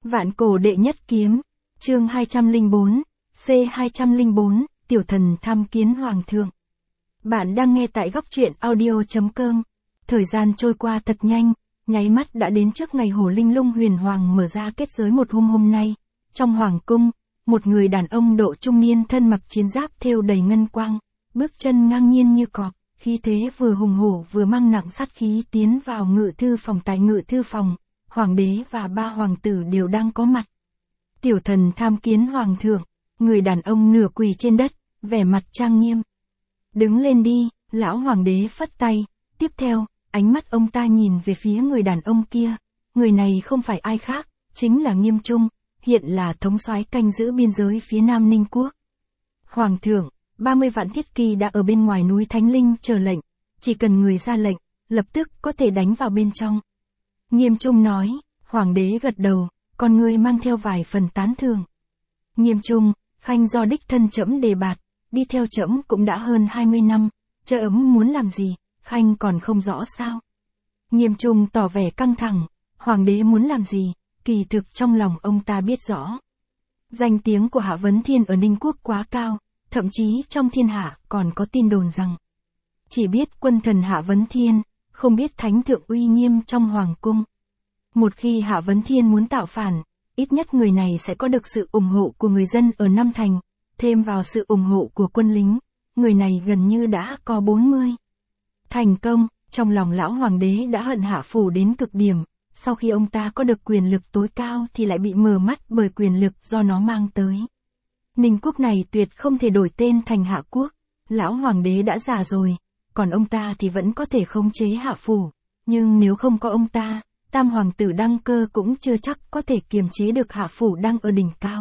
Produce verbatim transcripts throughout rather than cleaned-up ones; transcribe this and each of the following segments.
Vạn cổ đệ nhất kiếm, chương hai trăm lẻ bốn, C hai trăm lẻ bốn, tiểu thần tham kiến hoàng thượng. Bạn đang nghe tại góc truyện audio chấm com. Thời gian trôi qua thật nhanh, nháy mắt đã đến trước ngày Hổ Linh Lung huyền hoàng mở ra kết giới một hôm hôm nay. Trong hoàng cung, một người đàn ông độ trung niên thân mặc chiến giáp thêu đầy ngân quang, bước chân ngang nhiên như cọp, khí thế vừa hùng hổ vừa mang nặng sát khí tiến vào ngự thư phòng. Tại ngự thư phòng, hoàng đế và ba hoàng tử đều đang có mặt. Tiểu thần tham kiến hoàng thượng. Người đàn ông nửa quỳ trên đất, vẻ mặt trang nghiêm. Đứng lên đi, lão hoàng đế phất tay. Tiếp theo, ánh mắt ông ta nhìn về phía người đàn ông kia. Người này không phải ai khác, chính là Nghiêm Trung, hiện là thống soái canh giữ biên giới phía Nam Ninh Quốc. Hoàng thượng, ba mươi vạn thiết kỳ đã ở bên ngoài núi Thánh Linh chờ lệnh, chỉ cần người ra lệnh, lập tức có thể đánh vào bên trong. Nghiêm Trung nói. Hoàng đế gật đầu, con người mang theo vài phần tán thưởng. Nghiêm Trung, khanh do đích thân trẫm đề bạt, đi theo trẫm cũng đã hơn hai mươi năm, trẫm muốn làm gì, khanh còn không rõ sao? Nghiêm Trung tỏ vẻ căng thẳng, hoàng đế muốn làm gì, kỳ thực trong lòng ông ta biết rõ. Danh tiếng của Hạ Vấn Thiên ở Ninh Quốc quá cao, thậm chí trong thiên hạ còn có tin đồn rằng chỉ biết quân thần Hạ Vấn Thiên, không biết thánh thượng uy nghiêm trong hoàng cung. Một khi Hạ Vấn Thiên muốn tạo phản, ít nhất người này sẽ có được sự ủng hộ của người dân ở Nam Thành, thêm vào sự ủng hộ của quân lính, người này gần như đã có bốn mươi. Thành công, trong lòng lão hoàng đế đã hận Hạ Phủ đến cực điểm, sau khi ông ta có được quyền lực tối cao thì lại bị mờ mắt bởi quyền lực do nó mang tới. Ninh Quốc này tuyệt không thể đổi tên thành Hạ Quốc, lão hoàng đế đã già rồi, còn ông ta thì vẫn có thể khống chế Hạ Phủ, nhưng nếu không có ông ta, Tam hoàng tử đăng cơ cũng chưa chắc có thể kiềm chế được Hạ Phủ đang ở đỉnh cao.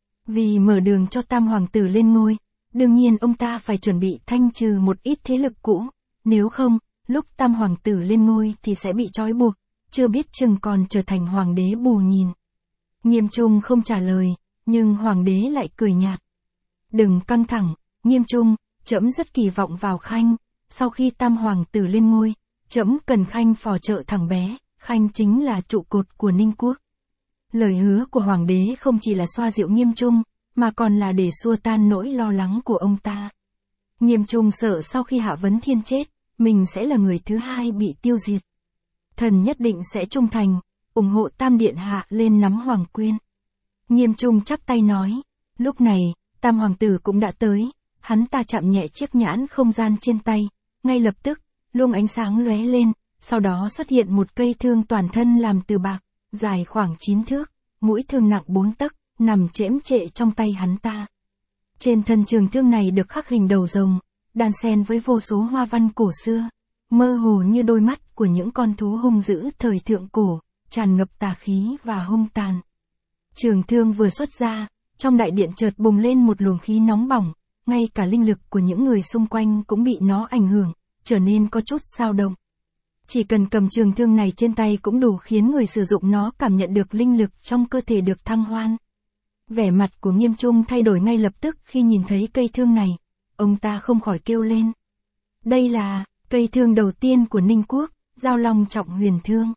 Vì mở đường cho Tam hoàng tử lên ngôi, đương nhiên ông ta phải chuẩn bị thanh trừ một ít thế lực cũ, nếu không, lúc Tam hoàng tử lên ngôi thì sẽ bị trói buộc, chưa biết chừng còn trở thành hoàng đế bù nhìn. Nghiêm Trung không trả lời, nhưng hoàng đế lại cười nhạt. Đừng căng thẳng, Nghiêm Trung, trẫm rất kỳ vọng vào khanh, sau khi Tam hoàng tử lên ngôi, trẫm cần khanh phò trợ thằng bé. Khanh chính là trụ cột của Ninh Quốc. Lời hứa của hoàng đế không chỉ là xoa dịu Nghiêm Trung, mà còn là để xua tan nỗi lo lắng của ông ta. Nghiêm Trung sợ sau khi Hạ Vấn Thiên chết, mình sẽ là người thứ hai bị tiêu diệt. Thần nhất định sẽ trung thành, ủng hộ Tam điện hạ lên nắm hoàng quyền. Nghiêm Trung chắp tay nói. Lúc này, Tam hoàng tử cũng đã tới, hắn ta chạm nhẹ chiếc nhãn không gian trên tay, ngay lập tức, luồng ánh sáng lóe lên. Sau đó xuất hiện một cây thương toàn thân làm từ bạc, dài khoảng chín thước, mũi thương nặng bốn tấc, nằm chễm trệ trong tay hắn ta. Trên thân trường thương này được khắc hình đầu rồng, đan xen với vô số hoa văn cổ xưa, mơ hồ như đôi mắt của những con thú hung dữ thời thượng cổ, tràn ngập tà khí và hung tàn. Trường thương vừa xuất ra, trong đại điện chợt bùng lên một luồng khí nóng bỏng, ngay cả linh lực của những người xung quanh cũng bị nó ảnh hưởng, trở nên có chút xao động. Chỉ cần cầm trường thương này trên tay cũng đủ khiến người sử dụng nó cảm nhận được linh lực trong cơ thể được thăng hoan. Vẻ mặt của Nghiêm Trung thay đổi ngay lập tức khi nhìn thấy cây thương này, ông ta không khỏi kêu lên. Đây là cây thương đầu tiên của Ninh Quốc, Giao Long Trọng Huyền Thương.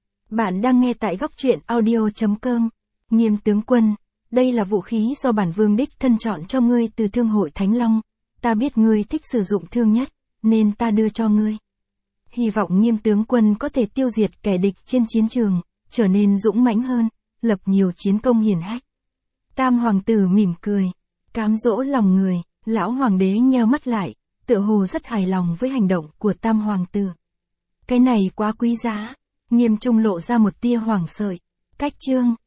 Bạn đang nghe tại góc truyện audio chấm com. Nghiêm tướng quân, đây là vũ khí do bản vương đích thân chọn cho ngươi từ thương hội Thánh Long, ta biết ngươi thích sử dụng thương nhất, nên ta đưa cho ngươi. Hy vọng Nghiêm tướng quân có thể tiêu diệt kẻ địch trên chiến trường, trở nên dũng mãnh hơn, lập nhiều chiến công hiển hách. Tam hoàng tử mỉm cười, cám dỗ lòng người, lão hoàng đế nheo mắt lại, tựa hồ rất hài lòng với hành động của Tam hoàng tử. Cái này quá quý giá, Nghiêm Trung lộ ra một tia hoảng sợ. Cách chương